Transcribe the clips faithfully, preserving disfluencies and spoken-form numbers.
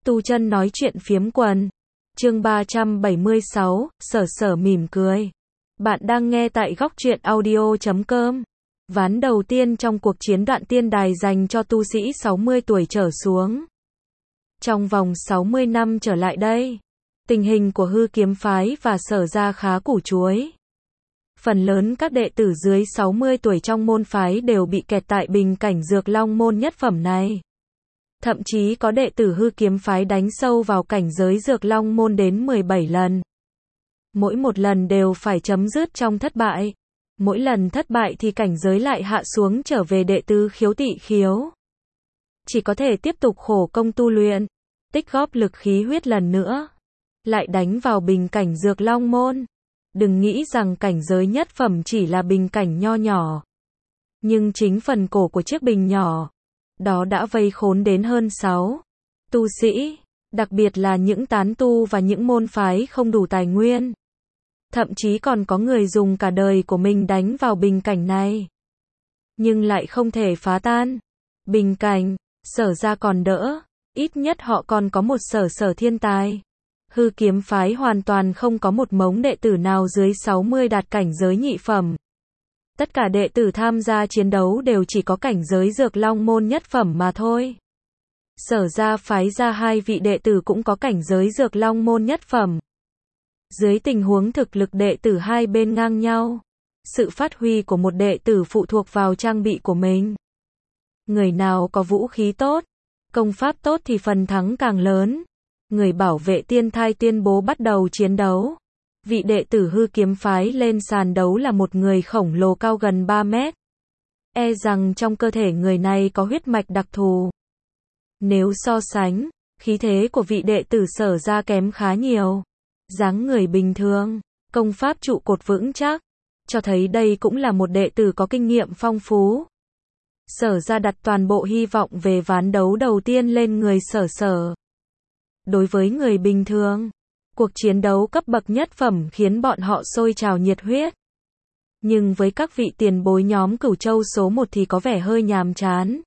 Tu Chân nói chuyện phiếm quần. Chương ba trăm bảy mươi sáu, Sở Sở mỉm cười. Bạn đang nghe tại góc truyện audio chấm com. Ván đầu tiên trong cuộc chiến Đoạn Tiên Đài dành cho tu sĩ sáu mươi tuổi trở xuống. Trong vòng sáu mươi năm trở lại đây, tình hình của Hư Kiếm phái và Sở gia khá củ chuối. Phần lớn các đệ tử dưới sáu mươi tuổi trong môn phái đều bị kẹt tại bình cảnh Dược Long môn nhất phẩm này. Thậm chí có đệ tử Hư Kiếm phái đánh sâu vào cảnh giới Dược Long môn đến mười bảy lần. Mỗi một lần đều phải chấm dứt trong thất bại. Mỗi lần thất bại thì cảnh giới lại hạ xuống trở về đệ tứ khiếu tỵ khiếu. Chỉ có thể tiếp tục khổ công tu luyện, tích góp lực khí huyết lần nữa. Lại đánh vào bình cảnh Dược Long môn. Đừng nghĩ rằng cảnh giới nhất phẩm chỉ là bình cảnh nho nhỏ. Nhưng chính phần cổ của chiếc bình nhỏ đó đã vây khốn đến hơn sáu tu sĩ, đặc biệt là những tán tu và những môn phái không đủ tài nguyên. Thậm chí còn có người dùng cả đời của mình đánh vào bình cảnh này. Nhưng lại không thể phá tan. Bình cảnh, Sở gia còn đỡ, ít nhất họ còn có một Sở Sở thiên tài. Hư Kiếm phái hoàn toàn không có một mống đệ tử nào dưới sáu mươi đạt cảnh giới nhị phẩm. Tất cả đệ tử tham gia chiến đấu đều chỉ có cảnh giới Dược Long môn nhất phẩm mà thôi. Sở gia phái ra hai vị đệ tử cũng có cảnh giới Dược Long môn nhất phẩm. Dưới tình huống thực lực đệ tử hai bên ngang nhau, sự phát huy của một đệ tử phụ thuộc vào trang bị của mình. Người nào có vũ khí tốt, công pháp tốt thì phần thắng càng lớn. Người bảo vệ tiên thai tuyên bố bắt đầu chiến đấu. Vị đệ tử Hư Kiếm phái lên sàn đấu là một người khổng lồ cao gần ba mét. E rằng trong cơ thể người này có huyết mạch đặc thù. Nếu so sánh, khí thế của vị đệ tử Sở gia kém khá nhiều. Dáng người bình thường, công pháp trụ cột vững chắc, cho thấy đây cũng là một đệ tử có kinh nghiệm phong phú. Sở gia đặt toàn bộ hy vọng về ván đấu đầu tiên lên người Sở Sở. Đối với người bình thường, cuộc chiến đấu cấp bậc nhất phẩm khiến bọn họ sôi trào nhiệt huyết. Nhưng với các vị tiền bối nhóm Cửu Châu số một thì có vẻ hơi nhàm chán.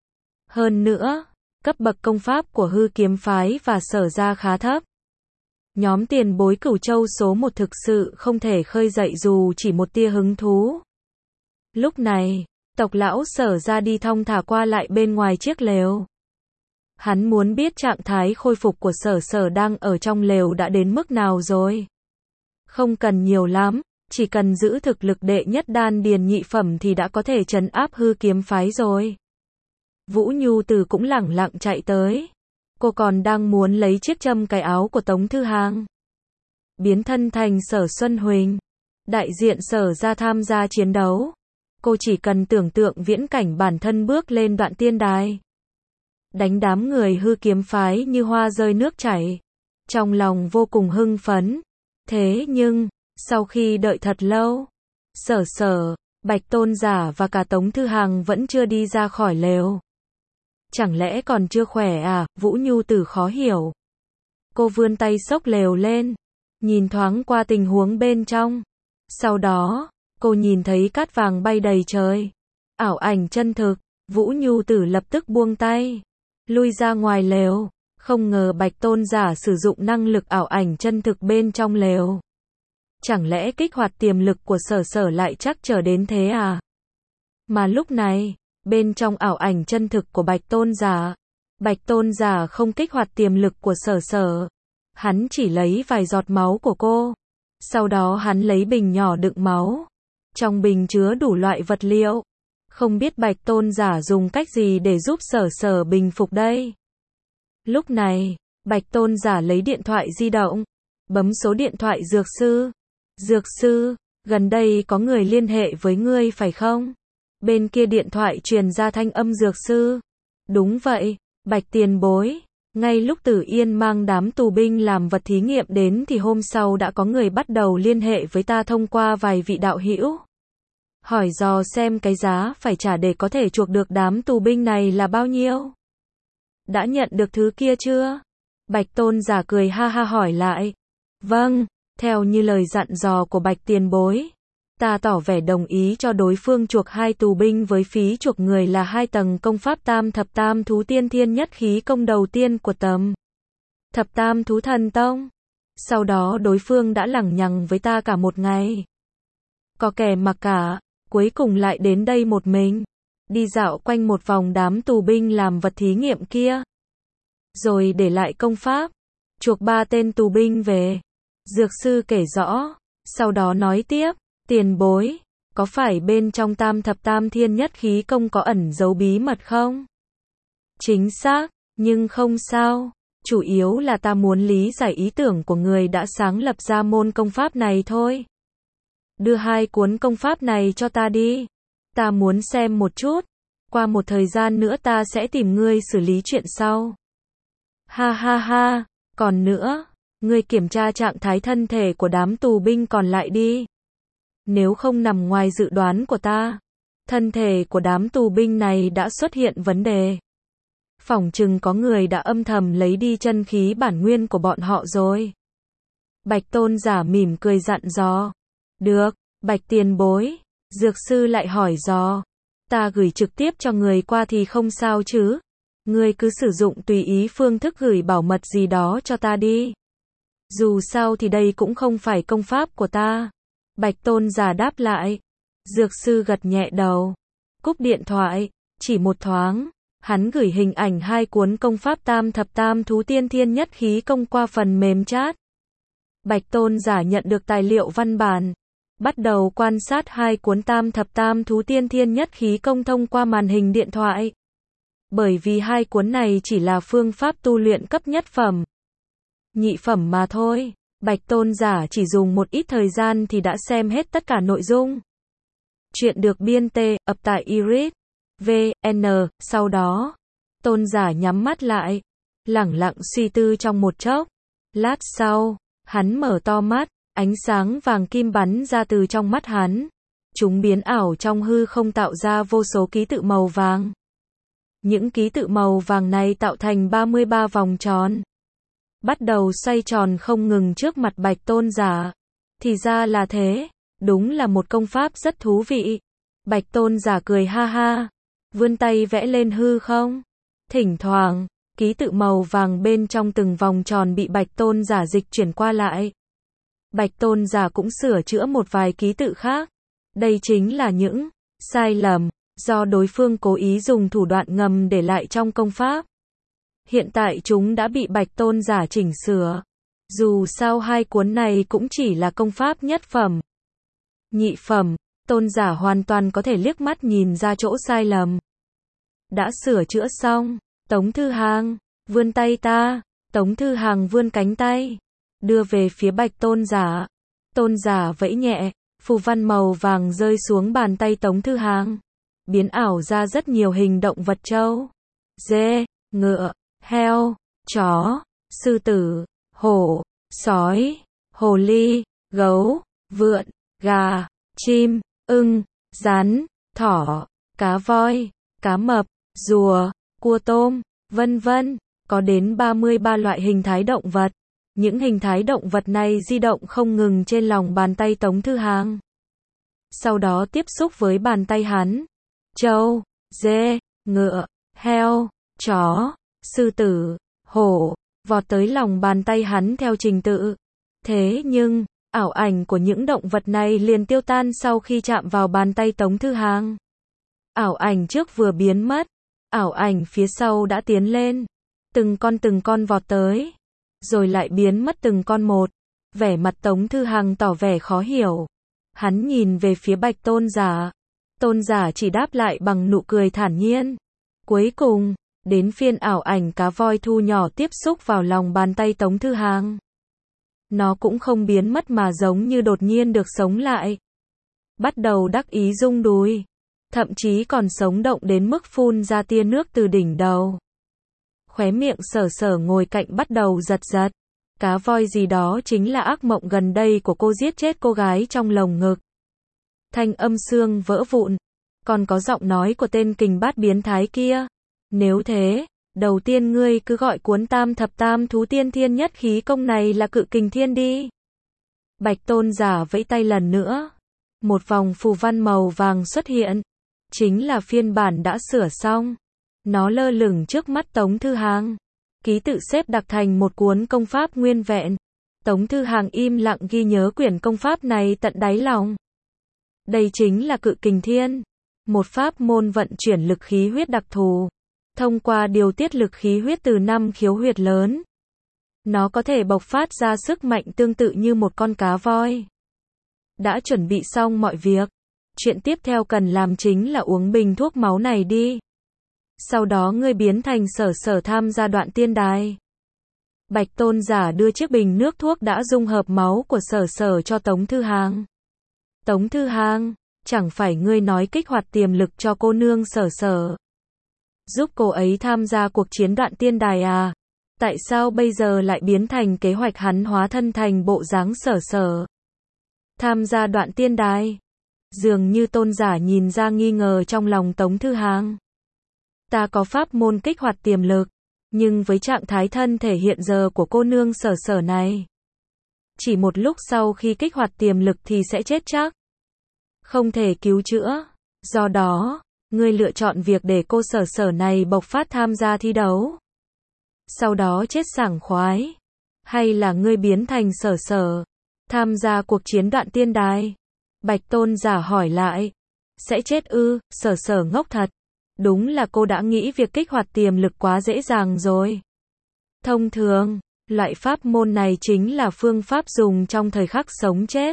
Hơn nữa, cấp bậc công pháp của Hư Kiếm phái và Sở gia khá thấp. Nhóm tiền bối Cửu Châu số một thực sự không thể khơi dậy dù chỉ một tia hứng thú. Lúc này, tộc lão Sở gia đi thong thả qua lại bên ngoài chiếc lều. Hắn muốn biết trạng thái khôi phục của Sở Sở đang ở trong lều đã đến mức nào rồi. Không cần nhiều lắm, chỉ cần giữ thực lực đệ nhất đan điền nhị phẩm thì đã có thể trấn áp Hư Kiếm phái rồi. Vũ Nhu Từ cũng lẳng lặng chạy tới. Cô còn đang muốn lấy chiếc châm cài áo của Tống Thư Hàng. Biến thân thành Sở Xuân Huỳnh, đại diện Sở gia tham gia chiến đấu. Cô chỉ cần tưởng tượng viễn cảnh bản thân bước lên Đoạn Tiên Đài. Đánh đám người Hư Kiếm phái như hoa rơi nước chảy. Trong lòng vô cùng hưng phấn. Thế nhưng, sau khi đợi thật lâu, Sở Sở, Bạch Tôn Giả và cả Tống Thư Hàng vẫn chưa đi ra khỏi lều. Chẳng lẽ còn chưa khỏe à? Vũ Nhu Tử khó hiểu. Cô vươn tay xốc lều lên, nhìn thoáng qua tình huống bên trong. Sau đó, cô nhìn thấy cát vàng bay đầy trời. Ảo ảnh chân thực, Vũ Nhu Tử lập tức buông tay, lui ra ngoài lều. Không ngờ Bạch Tôn Giả sử dụng năng lực ảo ảnh chân thực bên trong lều. Chẳng lẽ kích hoạt tiềm lực của Sở Sở lại chắc trở đến thế à? Mà lúc này, bên trong ảo ảnh chân thực của Bạch Tôn Giả, Bạch Tôn Giả không kích hoạt tiềm lực của Sở Sở. Hắn chỉ lấy vài giọt máu của cô. Sau đó hắn lấy bình nhỏ đựng máu. Trong bình chứa đủ loại vật liệu. Không biết Bạch Tôn Giả dùng cách gì để giúp Sở Sở bình phục đây. Lúc này, Bạch Tôn Giả lấy điện thoại di động, bấm số điện thoại Dược Sư. Dược Sư, gần đây có người liên hệ với ngươi phải không? Bên kia điện thoại truyền ra thanh âm Dược Sư. Đúng vậy, Bạch tiền bối. Ngay lúc Tử Yên mang đám tù binh làm vật thí nghiệm đến thì hôm sau đã có người bắt đầu liên hệ với ta thông qua vài vị đạo hữu. Hỏi dò xem cái giá phải trả để có thể chuộc được đám tù binh này là bao nhiêu. Đã nhận được thứ kia chưa? Bạch Tôn Giả cười ha ha hỏi lại. Vâng, theo như lời dặn dò của Bạch tiền bối. Ta tỏ vẻ đồng ý cho đối phương chuộc hai tù binh với phí chuộc người là hai tầng công pháp tam thập tam thú tiên thiên nhất khí công đầu tiên của tầm. Thập tam thú thần tông. Sau đó đối phương đã lằng nhằng với ta cả một ngày. Có kẻ mặc cả, cuối cùng lại đến đây một mình. Đi dạo quanh một vòng đám tù binh làm vật thí nghiệm kia. Rồi để lại công pháp. Chuộc ba tên tù binh về. Dược sư kể rõ. Sau đó nói tiếp. Tiền bối. Có phải bên trong tam thập tam thiên nhất khí công có ẩn giấu bí mật không? Chính xác. Nhưng không sao. Chủ yếu là ta muốn lý giải ý tưởng của người đã sáng lập ra môn công pháp này thôi. Đưa hai cuốn công pháp này cho ta đi. Ta muốn xem một chút. Qua một thời gian nữa ta sẽ tìm ngươi xử lý chuyện sau. Ha ha ha. Còn nữa, ngươi kiểm tra trạng thái thân thể của đám tù binh còn lại đi. Nếu không nằm ngoài dự đoán của ta, thân thể của đám tù binh này đã xuất hiện vấn đề. Phỏng chừng có người đã âm thầm lấy đi chân khí bản nguyên của bọn họ rồi. Bạch tôn giả mỉm cười dặn dò. Được, Bạch tiền bối. Dược sư lại hỏi dò. Ta gửi trực tiếp cho người qua thì không sao chứ. Ngươi cứ sử dụng tùy ý phương thức gửi bảo mật gì đó cho ta đi. Dù sao thì đây cũng không phải công pháp của ta. Bạch tôn giả đáp lại. Dược sư gật nhẹ đầu. Cúp điện thoại. Chỉ một thoáng. Hắn gửi hình ảnh hai cuốn công pháp tam thập tam thú tiên thiên nhất khí công qua phần mềm chat. Bạch tôn giả nhận được tài liệu văn bản. Bắt đầu quan sát hai cuốn tam thập tam thú tiên thiên nhất khí công thông qua màn hình điện thoại. Bởi vì hai cuốn này chỉ là phương pháp tu luyện cấp nhất phẩm. Nhị phẩm mà thôi. Bạch tôn giả chỉ dùng một ít thời gian thì đã xem hết tất cả nội dung. Chuyện được biên tê ập tại iris vê en. Sau đó, tôn giả nhắm mắt lại, lẳng lặng suy tư trong một chốc. Lát sau, hắn mở to mắt, ánh sáng vàng kim bắn ra từ trong mắt hắn. Chúng biến ảo trong hư không tạo ra vô số ký tự màu vàng. Những ký tự màu vàng này tạo thành ba mươi ba vòng tròn. Bắt đầu xoay tròn không ngừng trước mặt Bạch tôn giả. Thì ra là thế, đúng là một công pháp rất thú vị. Bạch tôn giả cười ha ha, vươn tay vẽ lên hư không. Thỉnh thoảng, ký tự màu vàng bên trong từng vòng tròn bị Bạch tôn giả dịch chuyển qua lại. Bạch tôn giả cũng sửa chữa một vài ký tự khác. Đây chính là những sai lầm do đối phương cố ý dùng thủ đoạn ngầm để lại trong công pháp. Hiện tại chúng đã bị Bạch tôn giả chỉnh sửa. Dù sao hai cuốn này cũng chỉ là công pháp nhất phẩm. Nhị phẩm, tôn giả hoàn toàn có thể liếc mắt nhìn ra chỗ sai lầm. Đã sửa chữa xong, Tống Thư Hàng, vươn tay ta. Tống Thư Hàng vươn cánh tay, đưa về phía Bạch tôn giả. Tôn giả vẫy nhẹ, phù văn màu vàng rơi xuống bàn tay Tống Thư Hàng. Biến ảo ra rất nhiều hình động vật trâu, dê, ngựa, heo, chó, sư tử, hổ, sói, hồ ly, gấu, vượn, gà, chim, ưng, rắn, thỏ, cá voi, cá mập, rùa, cua tôm, vân vân. Có đến ba mươi ba loại hình thái động vật. Những hình thái động vật này di động không ngừng trên lòng bàn tay Tống Thư Hàng. Sau đó tiếp xúc với bàn tay hắn. Trâu, dê, ngựa, heo, chó, sư tử, hổ, vọt tới lòng bàn tay hắn theo trình tự. Thế nhưng, ảo ảnh của những động vật này liền tiêu tan sau khi chạm vào bàn tay Tống Thư Hàng. Ảo ảnh trước vừa biến mất, ảo ảnh phía sau đã tiến lên. Từng con từng con vọt tới, rồi lại biến mất từng con một. Vẻ mặt Tống Thư Hàng tỏ vẻ khó hiểu. Hắn nhìn về phía Bạch tôn giả. Tôn giả chỉ đáp lại bằng nụ cười thản nhiên. Cuối cùng, đến phiên ảo ảnh cá voi thu nhỏ tiếp xúc vào lòng bàn tay Tống Thư Hàng. Nó cũng không biến mất mà giống như đột nhiên được sống lại. Bắt đầu đắc ý rung đùi. Thậm chí còn sống động đến mức phun ra tia nước từ đỉnh đầu. Khóe miệng Sở Sở ngồi cạnh bắt đầu giật giật. Cá voi gì đó chính là ác mộng gần đây của cô, giết chết cô gái trong lồng ngực. Thanh âm xương vỡ vụn. Còn có giọng nói của tên kình bát biến thái kia. Nếu thế, đầu tiên ngươi cứ gọi cuốn tam thập tam thú tiên thiên nhất khí công này là cự kình thiên đi. Bạch tôn giả vẫy tay lần nữa. Một vòng phù văn màu vàng xuất hiện. Chính là phiên bản đã sửa xong. Nó lơ lửng trước mắt Tống Thư Hàng. ký tự xếp đặc thành một cuốn công pháp nguyên vẹn. Tống Thư Hàng im lặng ghi nhớ quyển công pháp này tận đáy lòng. Đây chính là Cự Kình Thiên, một pháp môn vận chuyển lực khí huyết đặc thù, thông qua điều tiết lực khí huyết từ năm khiếu huyệt lớn. Nó có thể bộc phát ra sức mạnh tương tự như một con cá voi. Đã chuẩn bị xong mọi việc, chuyện tiếp theo cần làm chính là uống bình thuốc máu này đi. Sau đó ngươi biến thành Sở Sở tham gia đoạn tiên đài. Bạch Tôn giả đưa chiếc bình nước thuốc đã dung hợp máu của Sở Sở cho Tống Thư Hàng. Tống Thư Hàng, chẳng phải ngươi nói kích hoạt tiềm lực cho cô nương Sở Sở, giúp cô ấy tham gia cuộc chiến đoạn tiên đài à? Tại sao bây giờ lại biến thành kế hoạch hắn hóa thân thành bộ dáng Sở Sở tham gia đoạn tiên đài? Dường như tôn giả nhìn ra nghi ngờ trong lòng Tống Thư Hàng. Ta có pháp môn kích hoạt tiềm lực, nhưng với trạng thái thân thể hiện giờ của cô nương Sở Sở này, chỉ một lúc sau khi kích hoạt tiềm lực thì sẽ chết chắc, không thể cứu chữa. Do đó, ngươi lựa chọn việc để cô Sở Sở này bộc phát tham gia thi đấu, sau đó chết sảng khoái, hay là ngươi biến thành Sở Sở tham gia cuộc chiến đoạn tiên đài? Bạch Tôn giả hỏi lại. Sẽ chết ư? Sở Sở ngốc thật. Đúng là cô đã nghĩ việc kích hoạt tiềm lực quá dễ dàng rồi. Thông thường, loại pháp môn này chính là phương pháp dùng trong thời khắc sống chết.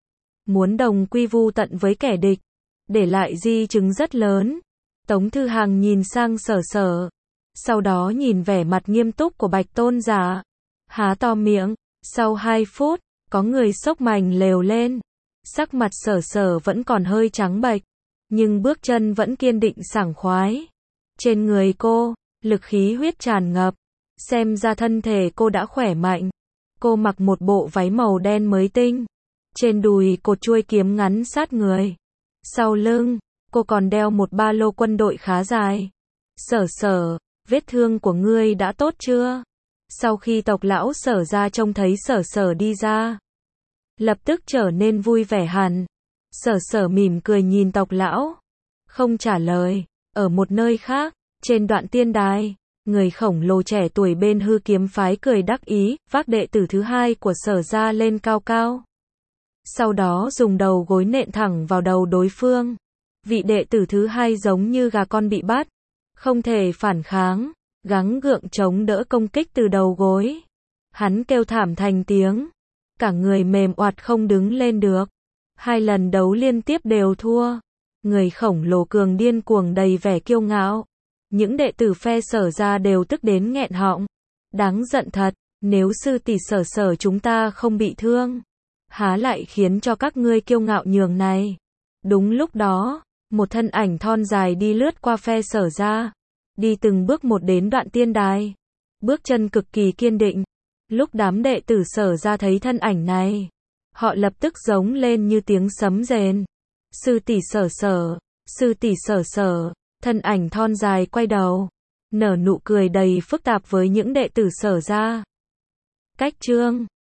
Muốn đồng quy vu tận với kẻ địch, để lại di chứng rất lớn. Tống Thư Hàng nhìn sang Sở Sở, sau đó nhìn vẻ mặt nghiêm túc của Bạch Tôn giả, há to miệng. Sau hai phút, có người xốc mành lều lên. Sắc mặt Sở Sở vẫn còn hơi trắng bệch, nhưng bước chân vẫn kiên định sảng khoái. Trên người cô, lực khí huyết tràn ngập, xem ra thân thể cô đã khỏe mạnh. Cô mặc một bộ váy màu đen mới tinh, trên đùi cột chuôi kiếm ngắn sát người. Sau lưng, cô còn đeo một ba lô quân đội khá dài. Sở Sở, vết thương của ngươi đã tốt chưa? Sau khi tộc lão Sở ra trông thấy Sở Sở đi ra, lập tức trở nên vui vẻ hẳn. Sở Sở mỉm cười nhìn tộc lão, không trả lời. Ở một nơi khác, trên đoạn tiên đài, người khổng lồ trẻ tuổi bên Hư Kiếm phái cười đắc ý, vác đệ tử thứ hai của Sở ra lên cao cao. Sau đó dùng đầu gối nện thẳng vào đầu đối phương. Vị đệ tử thứ hai giống như gà con bị bắt, không thể phản kháng, gắng gượng chống đỡ công kích từ đầu gối. Hắn kêu thảm thành tiếng, cả người mềm oặt không đứng lên được. Hai lần đấu liên tiếp đều thua. Người khổng lồ cường điên cuồng đầy vẻ kiêu ngạo. Những đệ tử phe Sở ra đều tức đến nghẹn họng. Đáng giận thật, nếu sư tỷ Sở Sở chúng ta không bị thương, há lại khiến cho các ngươi kiêu ngạo nhường này. Đúng lúc đó, một thân ảnh thon dài đi lướt qua phe Sở ra, đi từng bước một đến đoạn tiên đài, bước chân cực kỳ kiên định. Lúc đám đệ tử Sở ra thấy thân ảnh này, họ lập tức giống lên như tiếng sấm rền. Sư tỷ Sở Sở, sư tỷ Sở Sở. Thân ảnh thon dài quay đầu, nở nụ cười đầy phức tạp với những đệ tử Sở ra. Cách chương